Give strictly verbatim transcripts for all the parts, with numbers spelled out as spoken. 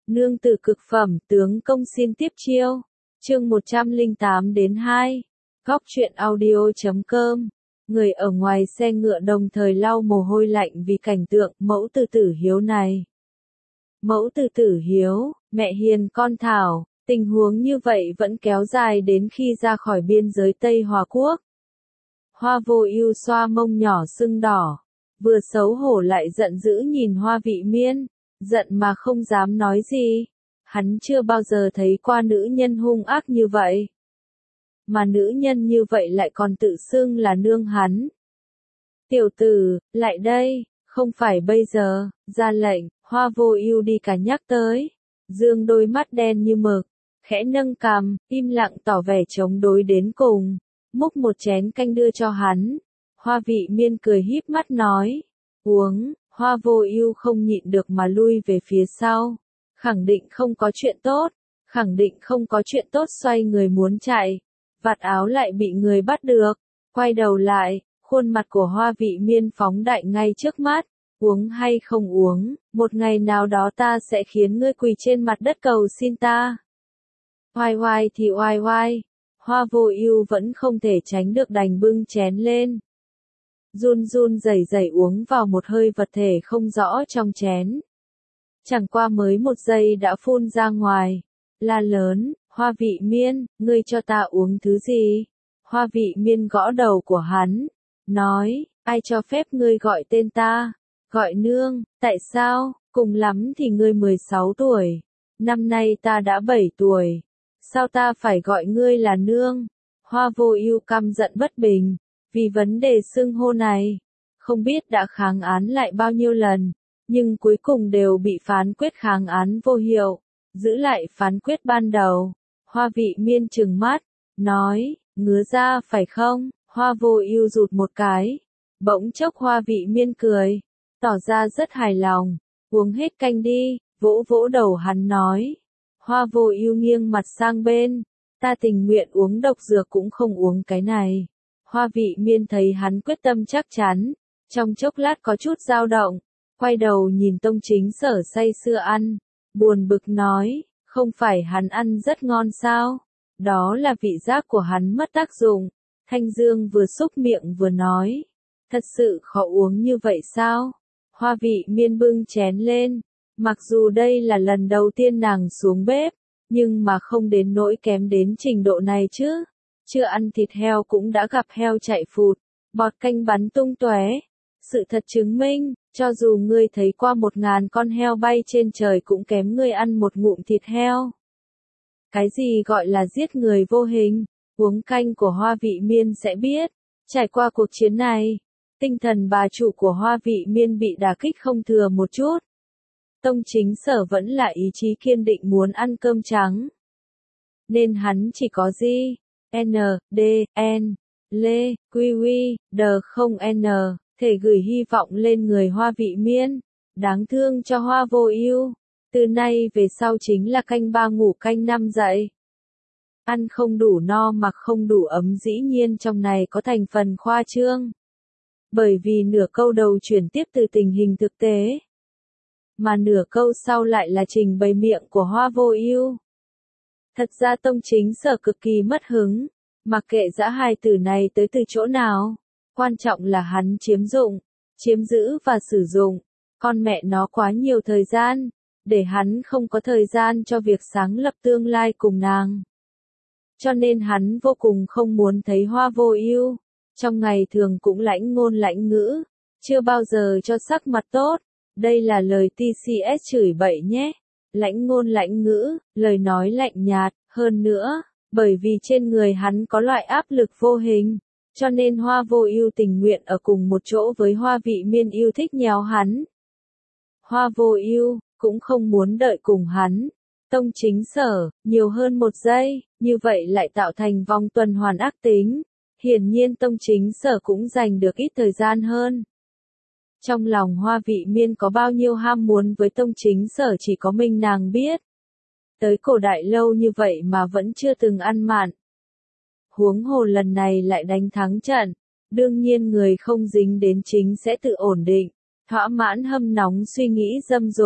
Nương tử cực phẩm, tướng công xin tiếp chiêu. Chương một trăm lẻ tám đến hai. Góc truyện audio chấm com. Người ở ngoài xe ngựa đồng thời lau mồ hôi lạnh vì cảnh tượng mẫu tử tử hiếu này. Mẫu tử tử hiếu, mẹ hiền con thảo, tình huống như vậy vẫn kéo dài đến khi ra khỏi biên giới Tây Hòa Quốc. Hoa Vô Ưu xoa mông nhỏ sưng đỏ, vừa xấu hổ lại giận dữ nhìn Hoa Vị Miên, giận mà không dám nói gì. Hắn chưa bao giờ thấy qua nữ nhân hung ác như vậy. Mà nữ nhân như vậy lại còn tự xưng là nương hắn. Tiểu tử, lại đây, không phải bây giờ, ra lệnh, Hoa Vô Ưu đi cả nhắc tới. Dương đôi mắt đen như mực, khẽ nâng cằm, im lặng tỏ vẻ chống đối đến cùng, múc một chén canh đưa cho hắn. Hoa Vị Miên cười híp mắt nói, uống. Hoa Vô Ưu không nhịn được mà lui về phía sau, khẳng định không có chuyện tốt, khẳng định không có chuyện tốt xoay người muốn chạy, vạt áo lại bị người bắt được, quay đầu lại, khuôn mặt của Hoa Vị Miên phóng đại ngay trước mắt, uống hay không uống, một ngày nào đó ta sẽ khiến ngươi quỳ trên mặt đất cầu xin ta. Oai oai thì oai oai, Hoa Vô Ưu vẫn không thể tránh được đành bưng chén lên. Run run rẩy rẩy uống vào một hơi vật thể không rõ trong chén. Chẳng qua mới một giây đã phun ra ngoài. La lớn, Hoa Vị Miên, ngươi cho ta uống thứ gì? Hoa Vị Miên gõ đầu của hắn, nói, ai cho phép ngươi gọi tên ta? Gọi nương, tại sao? Cùng lắm thì ngươi mười sáu tuổi. Năm nay ta đã bảy tuổi. Sao ta phải gọi ngươi là nương? Hoa Vô Ưu căm giận bất bình. Vì vấn đề xưng hô này, không biết đã kháng án lại bao nhiêu lần, nhưng cuối cùng đều bị phán quyết kháng án vô hiệu, giữ lại phán quyết ban đầu. Hoa Vị Miên trừng mắt, nói, ngứa ra phải không? Hoa Vô Ưu rụt một cái, bỗng chốc Hoa Vị Miên cười, tỏ ra rất hài lòng, uống hết canh đi, vỗ vỗ đầu hắn nói. Hoa Vô Ưu nghiêng mặt sang bên, ta tình nguyện uống độc dược cũng không uống cái này. Hoa Vị Miên thấy hắn quyết tâm chắc chắn, trong chốc lát có chút dao động, quay đầu nhìn Tông Chính Sở say sưa ăn, buồn bực nói, không phải hắn ăn rất ngon sao? Đó là vị giác của hắn mất tác dụng. Thanh Dương vừa xúc miệng vừa nói, thật sự khó uống như vậy sao? Hoa Vị Miên bưng chén lên, mặc dù đây là lần đầu tiên nàng xuống bếp, nhưng mà không đến nỗi kém đến trình độ này chứ. Chưa ăn thịt heo cũng đã gặp heo chạy phụt, bọt canh bắn tung tóe. Sự thật chứng minh, cho dù ngươi thấy qua một ngàn con heo bay trên trời cũng kém ngươi ăn một ngụm thịt heo. Cái gì gọi là giết người vô hình? Uống canh của Hoa Vị Miên sẽ biết. Trải qua cuộc chiến này, tinh thần bà chủ của Hoa Vị Miên bị đả kích không thừa một chút. Tông Chính Sở vẫn là ý chí kiên định muốn ăn cơm trắng. Nên hắn chỉ có gì? N, D, N, Lê, Quy Quy, D không N, thể gửi hy vọng lên người Hoa Vị Miên. Đáng thương cho Hoa Vô Ưu. Từ nay về sau chính là canh ba ngủ canh năm dậy. Ăn không đủ no mặc không đủ ấm dĩ nhiên trong này có thành phần khoa trương. Bởi vì nửa câu đầu chuyển tiếp từ tình hình thực tế. Mà nửa câu sau lại là trình bày miệng của Hoa Vô Ưu. Thật ra Tông Chính Sở cực kỳ mất hứng, mặc kệ dã hài tử này tới từ chỗ nào, quan trọng là hắn chiếm dụng, chiếm giữ và sử dụng, con mẹ nó quá nhiều thời gian, để hắn không có thời gian cho việc sáng lập tương lai cùng nàng. Cho nên hắn vô cùng không muốn thấy Hoa Vô Ưu, trong ngày thường cũng lãnh ngôn lãnh ngữ, chưa bao giờ cho sắc mặt tốt, đây là lời tê xê ét chửi bậy nhé. Lãnh ngôn lãnh ngữ, lời nói lạnh nhạt, hơn nữa, bởi vì trên người hắn có loại áp lực vô hình, cho nên Hoa Vô Ưu tình nguyện ở cùng một chỗ với Hoa Vị Miên yêu thích nhéo hắn. Hoa Vô Ưu cũng không muốn đợi cùng hắn. Tông Chính Sở, nhiều hơn một giây, như vậy lại tạo thành vòng tuần hoàn ác tính. Hiển nhiên Tông Chính Sở cũng dành được ít thời gian hơn. Trong lòng Hoa Vị Miên có bao nhiêu ham muốn với Tông Chính Sở chỉ có mình nàng biết. Tới cổ đại lâu như vậy mà vẫn chưa từng ăn mặn. Huống hồ lần này lại đánh thắng trận, đương nhiên người không dính đến chính sẽ tự ổn định, thỏa mãn hâm nóng suy nghĩ dâm dục.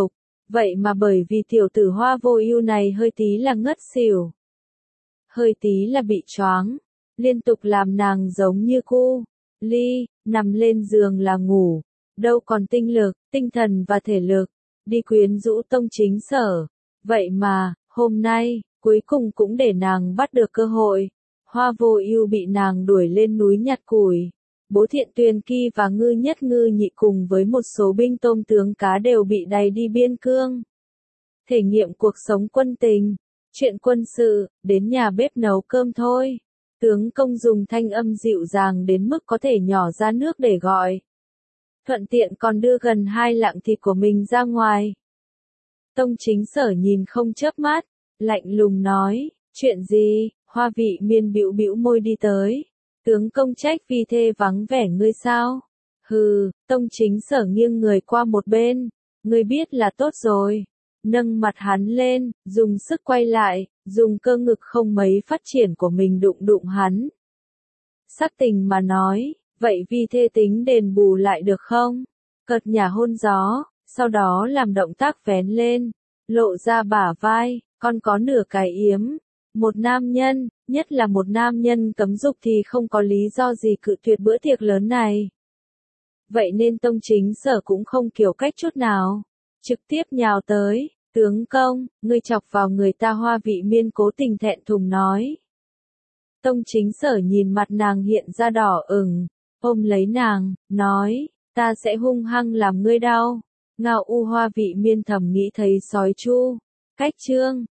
Vậy mà bởi vì tiểu tử Hoa Vô Ưu này hơi tí là ngất xỉu. Hơi tí là bị choáng, liên tục làm nàng giống như cu ly, nằm lên giường là ngủ, đâu còn tinh lực, tinh thần và thể lực, đi quyến rũ Tông Chính Sở. Vậy mà, hôm nay, cuối cùng cũng để nàng bắt được cơ hội. Hoa Vô Ưu bị nàng đuổi lên núi nhặt củi. Bố Thiện Tuyền Kỳ và Ngư Nhất Ngư Nhị cùng với một số binh tôm tướng cá đều bị đày đi biên cương. Thể nghiệm cuộc sống quân tình, chuyện quân sự, đến nhà bếp nấu cơm thôi. Tướng công dùng thanh âm dịu dàng đến mức có thể nhỏ ra nước để gọi. Thuận tiện còn đưa gần hai lạng thịt của mình ra ngoài. Tông Chính Sở nhìn không chớp mắt, lạnh lùng nói, chuyện gì? Hoa Vị Miên bĩu bĩu môi đi tới. Tướng công trách phi thê vắng vẻ ngươi sao? Hừ, Tông Chính Sở nghiêng người qua một bên. Ngươi biết là tốt rồi. Nâng mặt hắn lên, dùng sức quay lại, dùng cơ ngực không mấy phát triển của mình đụng đụng hắn. Sắc tình mà nói, vậy vi thê tính đền bù lại được không? Cợt nhả hôn gió, sau đó làm động tác vén lên, lộ ra bả vai, còn có nửa cái yếm. Một nam nhân, nhất là một nam nhân cấm dục thì không có lý do gì cự tuyệt bữa tiệc lớn này. Vậy nên Tông Chính Sở cũng không kiểu cách chút nào, trực tiếp nhào tới, tướng công, ngươi chọc vào người ta. Hoa Vị Miên cố tình thẹn thùng nói. Tông Chính Sở nhìn mặt nàng hiện ra đỏ ửng, ôm lấy nàng, nói, ta sẽ hung hăng làm ngươi đau. Ngao u. Hoa Vị Miên thầm nghĩ thấy sói chu, cách chương.